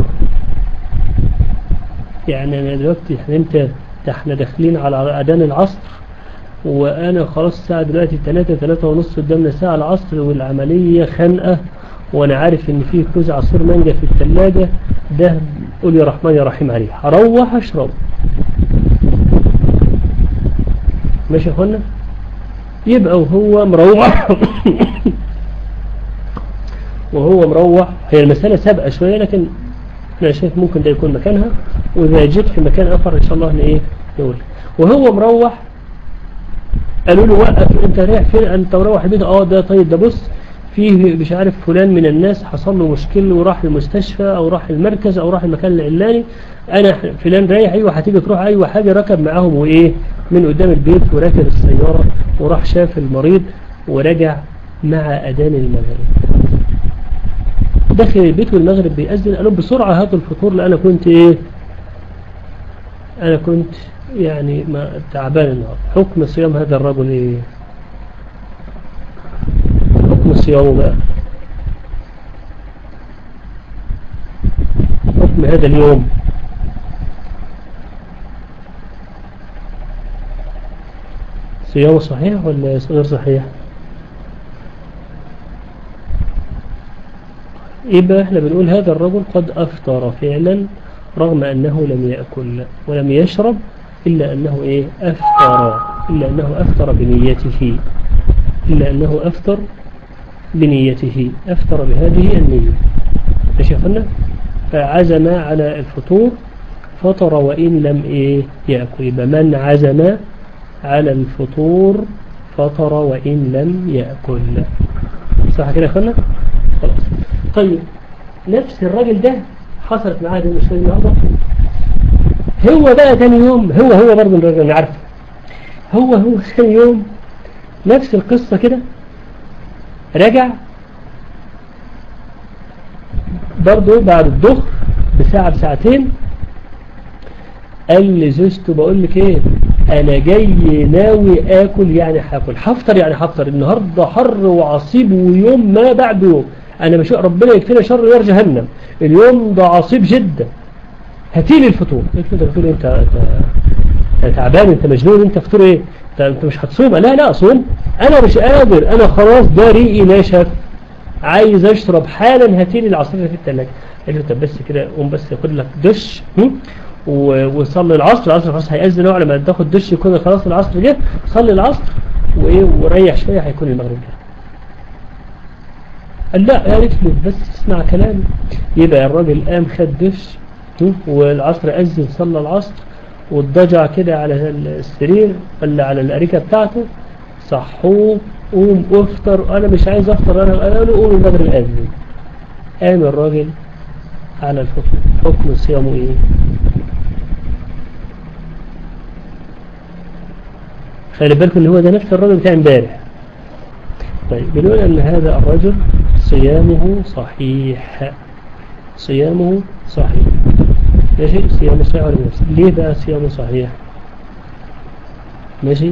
يعني أنا دلوقتي احنا داخلين على أذان العصر، وأنا خلاص الساعة دلوقتي 3:30 قدامنا ساعة العصر، والعملية خانقة، وأنا عارف إن فيه كوز عصير مانجا في الثلاجة، ده قول يا رحمن يا رحيم عليه، هروح أشرب. ماشي يا أخوانا؟ يبقى وهو مروح هي المسألة سابقة شوية، لكن أنا شايف ممكن ده يكون مكانها، وإذا جيت في مكان آخر إن شاء الله نقول. وهو مروح قالوا له وقف، أنت رايح فين؟ أنت مروح البيت؟ ده طيب، ده بص فيه مش عارف فلان من الناس حصل له مشكلة وراح المستشفى أو راح المركز أو راح المكان العلاني، أنا فلان رايح، أيوة هتيجي تروح، أيوة حاجة، ركب معاهم من قدام البيت وراكب السيارة وراح شاف المريض ورجع مع أذان المغرب. داخل البيت والمغرب بيأذن، قالوا بسرعة هاتوا الفطور، لأن أنا كنت يعني تعبان النهارده. حكم صيام هذا الرجل حكم صيامه بقى، حكم هذا اليوم، صيامه صحيح ولا غير صحيح؟ يبقى احنا بنقول هذا الرجل قد أفطر فعلا، رغم أنه لم يأكل ولم يشرب، إلا أنه أفطر بنيته، أفطر بهذه النية. ماشي يا فندم؟ فعزم على الفطور، فطر وإن لم يأكل. يبقى من عزم على الفطور فطر وإن لم يأكل. صح كده يا فندم؟ خلاص. طيب نفس الراجل ده حصلت معاه دي المشكلة النهارده. هو بقى تاني يوم هو برضه الراجل انا عارفه، هو تاني يوم نفس القصة كده، رجع برضه بعد الظهر بساعة بساعتين، قال لزوجته بقول لك ايه، انا جاي ناوي اكل، يعني هفطر، يعني هفطر النهارده حر وعصيب ويوم ما بعد يوم، انا مش ربنا يكفينا شر نار جهنم، اليوم ده عصيب جدا، هاتيلي الفطور. قلت له بتقول انت تعبان، انت مجنون، انت فطور ايه؟ انت مش هتصوم؟ لا اصوم، انا مش قادر، انا خلاص ده ريقي ناشف، عايز اشرب حالا، هاتيلي العصير في الثلاجه. قلت له طب بس كده قوم بس خد لك دش وصلي العصر خلاص هيأذن، على ما تاخد دش يكون خلاص العصر جه، صلي العصر وريح شويه هيكون المغرب جه. قال لا، قالت له بس اسمع كلامي. يبقى الراجل قام خد دش والعصر أذن، صلى العصر والضجع كده على السرير ولا على الأريكة بتاعته، صحوه قوم افطر. أنا مش عايز افطر، أنا قالوا قوم المغرب أذن. قام الراجل على الفطر. حكم صيامه ايه؟ خلي بالكم ان هو ده نفس الراجل بتاع امبارح. طيب بنقول ان هذا الرجل صيامه صحيح، ماشي، صيامه صحيح ولا نفسه. ليه بقى صيامه صحيح؟ ماشي،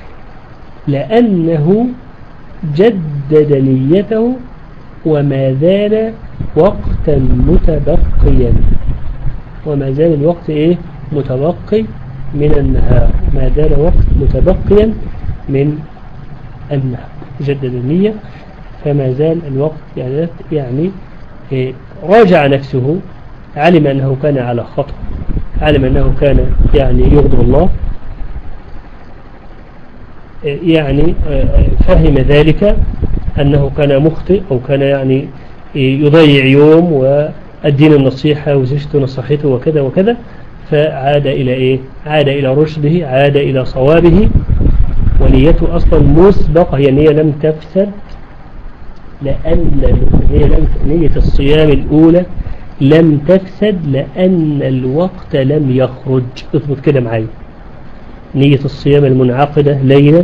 لأنه جدد نيته وما زال وقتا متبقيا، وما زال الوقت متبقي من النهار، ما زال وقت متبقيا من النهار، جدد النية فما زال الوقت، يعني راجع نفسه، علم أنه كان على خطأ، علم أنه كان يغضب الله، فهم ذلك أنه كان مخطئ أو كان يضيع يوم، والدين النصيحة وزوجته نصحته وكذا وكذا، فعاد إلى عاد إلى رشده، عاد إلى صوابه، ونيته أصلا مسبقة، هي النية لم تفسد، لأن نية الصيام الأولى لم تفسد لأن الوقت لم يخرج. اضبط كده معايا، نية الصيام المنعقدة ليلا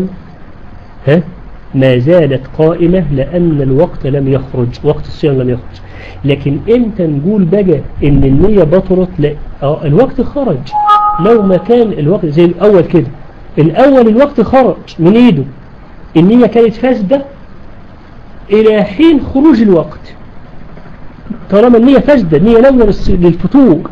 ما زالت قائمة لأن الوقت لم يخرج، وقت الصيام لم يخرج. لكن امتى نقول بقى ان النية بطلت؟ لا، الوقت خرج. لو ما كان الوقت زي الأول كده، الأول الوقت خرج من ايده، النية كانت فاسدة، إلى حين خروج الوقت. طالما النية فاسدة، النية ناوية للفطور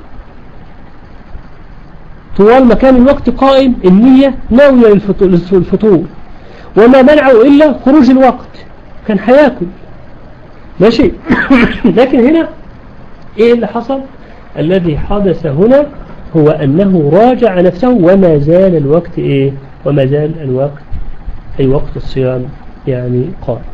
طوال ما كان الوقت قائم، النية ناوية للفطور، وما منعه إلا خروج الوقت، كان هياكل ماشي. لكن هنا إيه اللي حصل؟ الذي حدث هنا هو أنه راجع نفسه وما زال الوقت إيه؟ وما زال الوقت أي وقت الصيام يعني قائم.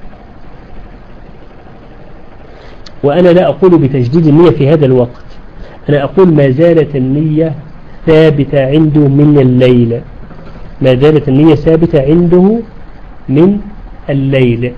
وأنا لا أقول بتجديد النية في هذا الوقت، أنا أقول ما زالت النية ثابتة عنده من الليل، ما زالت النية ثابتة عنده من الليل،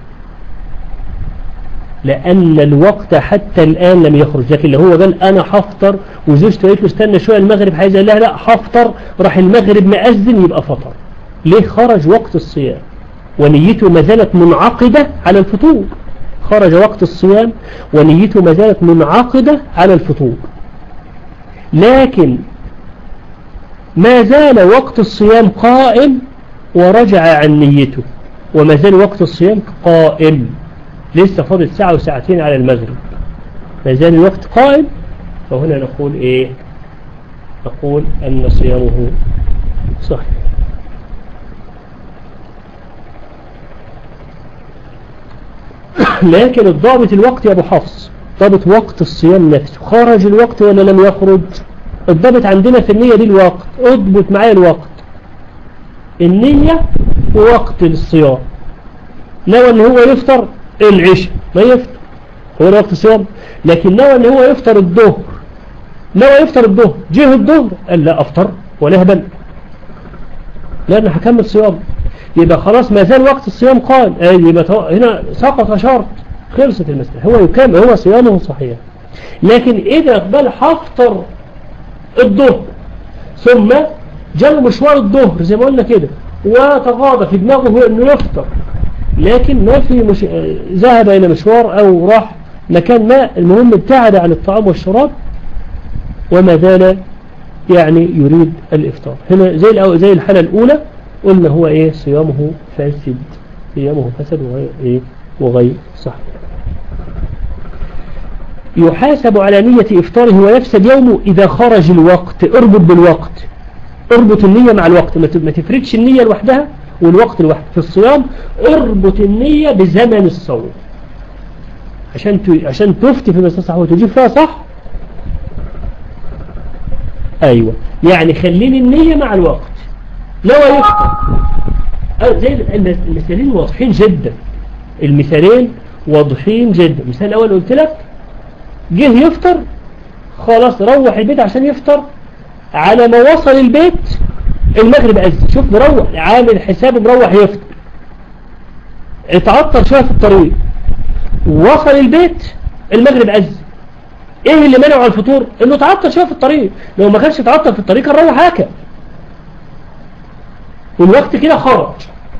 لأن الوقت حتى الآن لم يخرج. لكن لو هو قال أنا حفطر وزوجته قالت له استنى شوية المغرب، حيث قال لها لا حفطر، راح المغرب مأذن، يبقى فطر. ليه؟ خرج وقت الصيام ونيته ما زالت منعقدة على الفطور. خرج وقت الصيام ونيته ما زالت منعقدة على الفطور، لكن ما زال وقت الصيام قائم ورجع عن نيته، وما زال وقت الصيام قائم، لسه فاضل ساعة وساعتين على المغرب، ما زال الوقت قائم. فهنا نقول إيه؟ نقول أن صيامه صحيح. لكن الضابط الوقت يا أبو حفص، ضابط وقت الصيام نفسه، خرج الوقت ولا لم يخرج؟ الضابط عندنا في النية دي الوقت، اضبط معايا الوقت، النية ووقت الصيام. نوى ان هو يفطر العشاء ما يفطر، هو ده وقت الصيام. لكن نوى ان هو يفطر الظهر، نوى يفطر الظهر، جه الظهر قال لا افطر ولا هبل، لأن هكمل صيام، يبقى خلاص ما زال وقت الصيام قائم، يبقى هنا سقط شرط، خلصت المسألة، هو يكمل، هو صيامه صحيح. لكن إذا قبل هفطر الظهر ثم جاله مشوار الظهر زي ما قلنا كده، وتغاضى في دماغه انه يفطر، لكن ما في ذهب الى مشوار او راح مكان ما، المهم ابتعد عن الطعام والشراب وما زال يعني يريد الافطار. هنا زي الحالة الاولى قلنا هو ايه؟ صيامه فاسد، صيامه فسد وغير ايه؟ وغير صحيح. يحاسب على نية إفطاره ويفسد يومه إذا خرج الوقت. اربط بالوقت، اربط النية مع الوقت، ما تفردش النية لوحدها والوقت لوحده. في الصيام اربط النية بزمن الصوم عشان تفتي في مسألة صح وتجيب فيها صح. أيوة، يعني خليني النية مع الوقت. لو يفطر زي المثالين واضحين جدا، المثالين واضحين جدا. المثال الأول قلت لك جه يفطر خلاص، روح البيت عشان يفطر، على ما وصل البيت المغرب أذن، شوف مروح عامل حسابه مروح يفطر، اتعطل شوية في الطريق، وصل البيت المغرب أذن. ايه اللي منعه على الفطور؟ انه اتعطل شوية في الطريق، لو ما كانش اتعطل في الطريق كان روح هكا، والوقت كده خرج،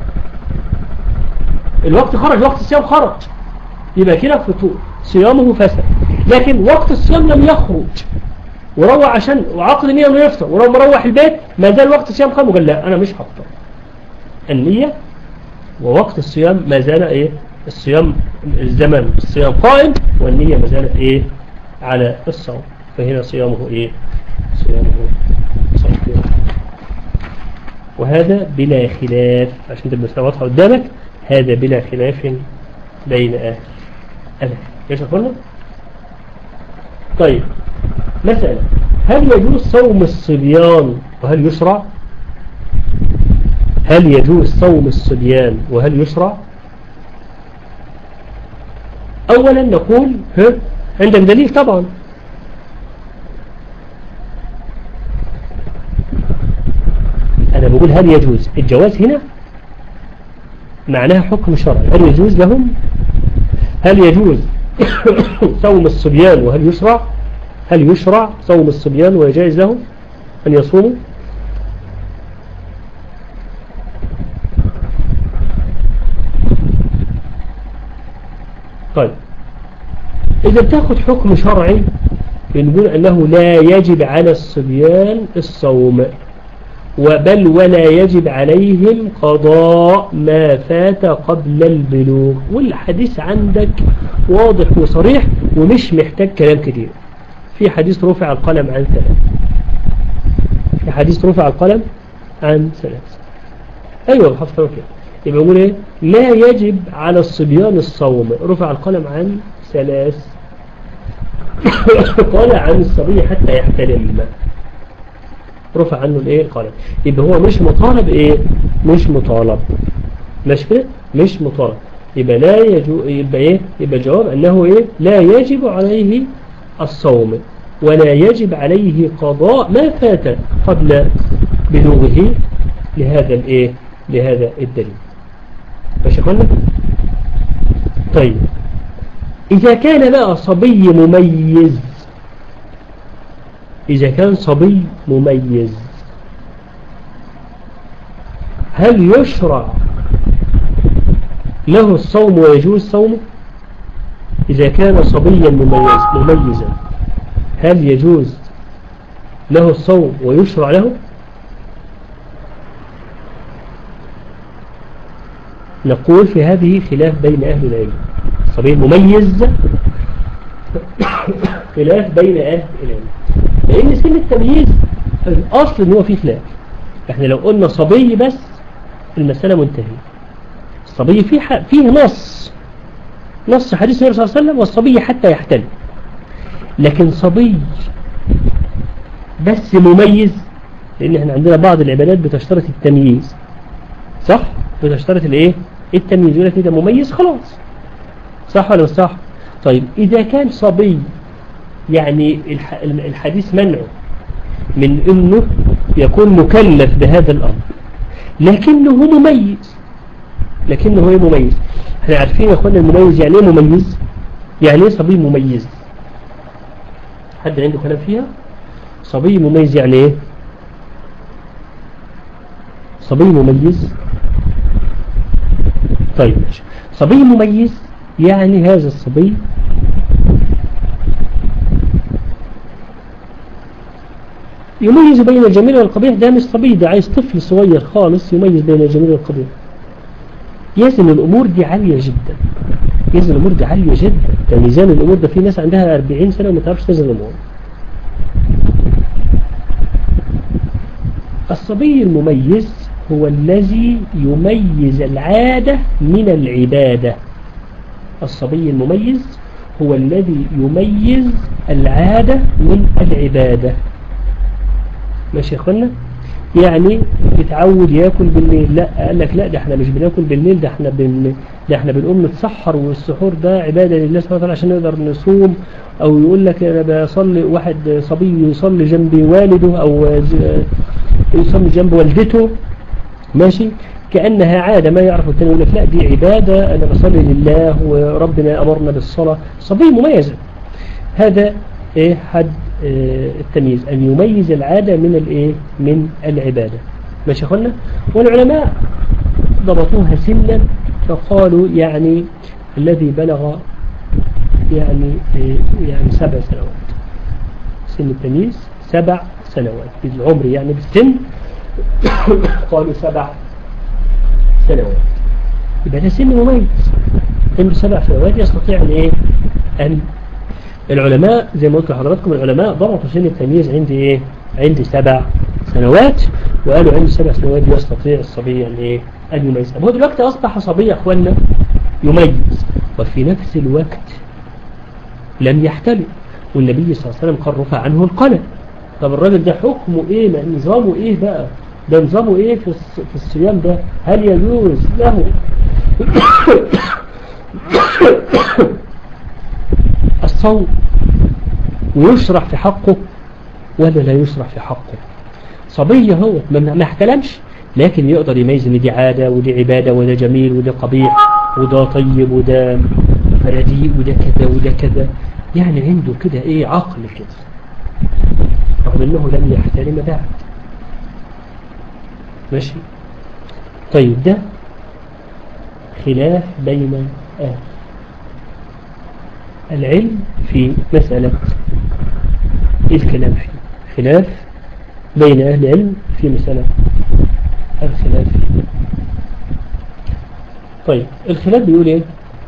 الوقت خرج، وقت الصيام خرج، يبقى كده فطور، صيامه فسد. لكن وقت الصيام لم يخرج وروح عشان وعقد النية انه يفطر، ولما روح البيت ما زال وقت الصيام قام وقال لا انا مش هفطر. النية ووقت الصيام ما زال ايه؟ الصيام الزمن الصيام قائم، والنية ما زالت ايه؟ على الصوم. فهنا صيامه ايه؟ صيامه صحيح. وهذا بلا خلاف، عشان تبقى المسألة واضحة قدامك، هذا بلا خلاف بين أهل العلم. ايش قلنا؟ طيب مسألة، هل يجوز صوم الصبيان وهل يشرع؟ هل يجوز صوم الصبيان وهل يشرع؟ أولا نقول عندك دليل طبعا. أنا بقول هل يجوز، الجواز هنا معناها حكم شرعي، هل يجوز لهم؟ هل يجوز صوم الصبيان وهل يشرع؟ هل يشرع صوم الصبيان ويجائز لهم أن يصوموا؟ طيب إذا بتاخد حكم شرعي بنقول أنه لا يجب على الصبيان الصوم، بل ولا يجب عليهم قضاء ما فات قبل البلوغ. والحديث عندك واضح وصريح ومش محتاج كلام كتير. في حديث رفع القلم عن ثلاث، في حديث رفع القلم عن ثلاث. أيوة حفظ كده. يبقى يقول إيه؟ لا يجب على الصبيان الصوم، رفع القلم عن ثلاث. قال عن الصبي حتى يحتلم، رفع عنه الايه القلم. يبقى هو مش مطالب ايه، مش مطالب، مش كده، مش مطالب. يبقى لا يبقى ايه، يبقى جواب انه ايه، لا يجب عليه الصوم ولا يجب عليه قضاء ما فات قبل بلوغه لهذا الايه، لهذا الدليل. ماشي يا اخوانا؟ طيب إذا كان بقى صبي مميز، إذا كان صبي مميز هل يشرع له الصوم ويجوز صومه؟ إذا كان صبيا مميزا هل يجوز له الصوم ويشرع له؟ نقول في هذه خلاف بين أهل العلم. صبي مميز خلاف بين أهل العلم، لأن سن التمييز الأصل إن هو فيه خلاف. إحنا لو قلنا صبي بس المسألة منتهية. الصبي فيه نص حديث النبي صلى الله عليه وسلم والصبي حتى يحتل. لكن صبي بس مميز، لأن إحنا عندنا بعض العبادات بتشترط التمييز، صح؟ بتشترط الإيه؟ التمييز. يقول لك إذا مميز خلاص، صح ولا مش صح؟ طيب إذا كان صبي يعني الحديث منعه من أنه يكون مكلف بهذا الأمر لكنه مميز، لكنه هو مميز. احنا عارفين يا أخوانا المميز يعني ايه مميز؟ يعني ايه صبي مميز؟ حد عنده كلام فيها؟ صبي مميز يعني ايه؟ صبي مميز. طيب ماشي. صبي مميز يعني هذا الصبي يميز بين الجميل والقبيح. ده مش صبي، ده عايز طفل صغير خالص يميز بين الجميل والقبيح. يزن الأمور دي عالية جدا، يزن الأمور دي عالية جدا. ده ميزان الأمور ده في ناس عندها 40 سنة وما تعرفش تزن الأمور. الصبي المميز هو الذي يميز العادة من العبادة. الصبي المميز هو الذي يميز العادة من العبادة. ماشي يا اخوانا؟ يعني يتعود ياكل بالليل، لا قال لك لا ده احنا مش بناكل بالليل، ده احنا بنقوم نتسحر، والسحور ده عبادة لله سبحانه وتعالى عشان نقدر نصوم. او يقول لك انا بصلي، واحد صبي يصلي جنب والده او يصلي جنب والدته، ماشي، كأنها عادة ما يعرف التاني. يقول لك لا دي عبادة، أنا بصلي لله وربنا أمرنا بالصلاة. صبي مميز هذا إيه حد التمييز، أن يميز العادة من الإيه، من العبادة. ماشي أخوانا؟ والعلماء ضبطوها سنا فقالوا يعني الذي بلغ يعني 7 سنوات، سن التمييز 7 سنوات بالعمر، يعني بالسن قالوا 7 سنوات. يبقى ده سن مميز، عنده 7 سنوات يستطيع ان ايه، ان العلماء زي ما قلت لحضراتكم العلماء ضبطوا سن التمييز عند ايه، عند 7 سنوات، وقالوا عند 7 سنوات يستطيع الصبي ان ايه، ان يميز. هو دلوقتي اصبح صبي يا اخوانا يميز، وفي نفس الوقت لم يحتلم، والنبي صلى الله عليه وسلم قال رفع عنه القلم. طب الراجل ده حكمه ايه، نظامه ايه بقى، ده نظامه ايه في الصيام ده؟ هل يجوز له الصوم ويشرع في حقه ولا لا يشرع في حقه؟ صبي هو ما احتلمش لكن يقدر يميز ان دي عادة ودي عبادة وده جميل وده قبيح وده طيب وده رديء وده كذا وده كذا، يعني عنده كده ايه، عقل كده، رغم انه لم يحترم بعد. ماشي. طيب ده خلاف بين أهل العلم في مسألة الكلام فيه، خلاف بين أهل العلم في مسألة الخلاف. طيب الخلاف بيقول ايه؟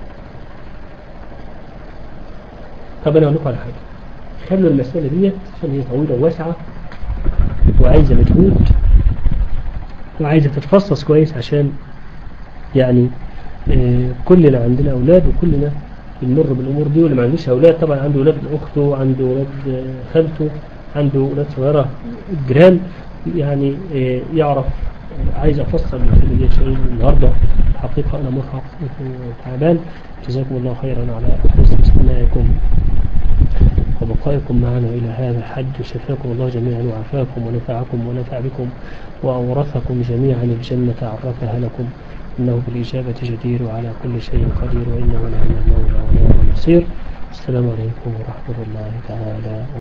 طب انا اقول لكم على حاجه، خلوا المساله ديت عشان هي طويله وواسعه وعايزه مجهود وعايزه تتفصص كويس، عشان يعني كلنا عندنا اولاد وكلنا بنمر بالامور دي، واللي ما عندوش اولاد طبعا عنده اولاد اخته، عنده اولاد خالته، عنده اولاد صغيره جيران، يعني يعرف. عايز افصل المساله دي شويه النهارده، حقيقه انا مرهق وتعبان. جزاكم الله خيرا على حسن استماعكم وبقائكم معنا إلى هذا الحد. شفاكم الله جميعا وعافاكم ونفعكم ونفع بكم وأورثكم جميعا الجنة عرفها لكم، إنه بالإجابة جدير وعلى كل شيء قدير، وإنه نعم المولى ونعم النصير. السلام عليكم ورحمة الله تعالى.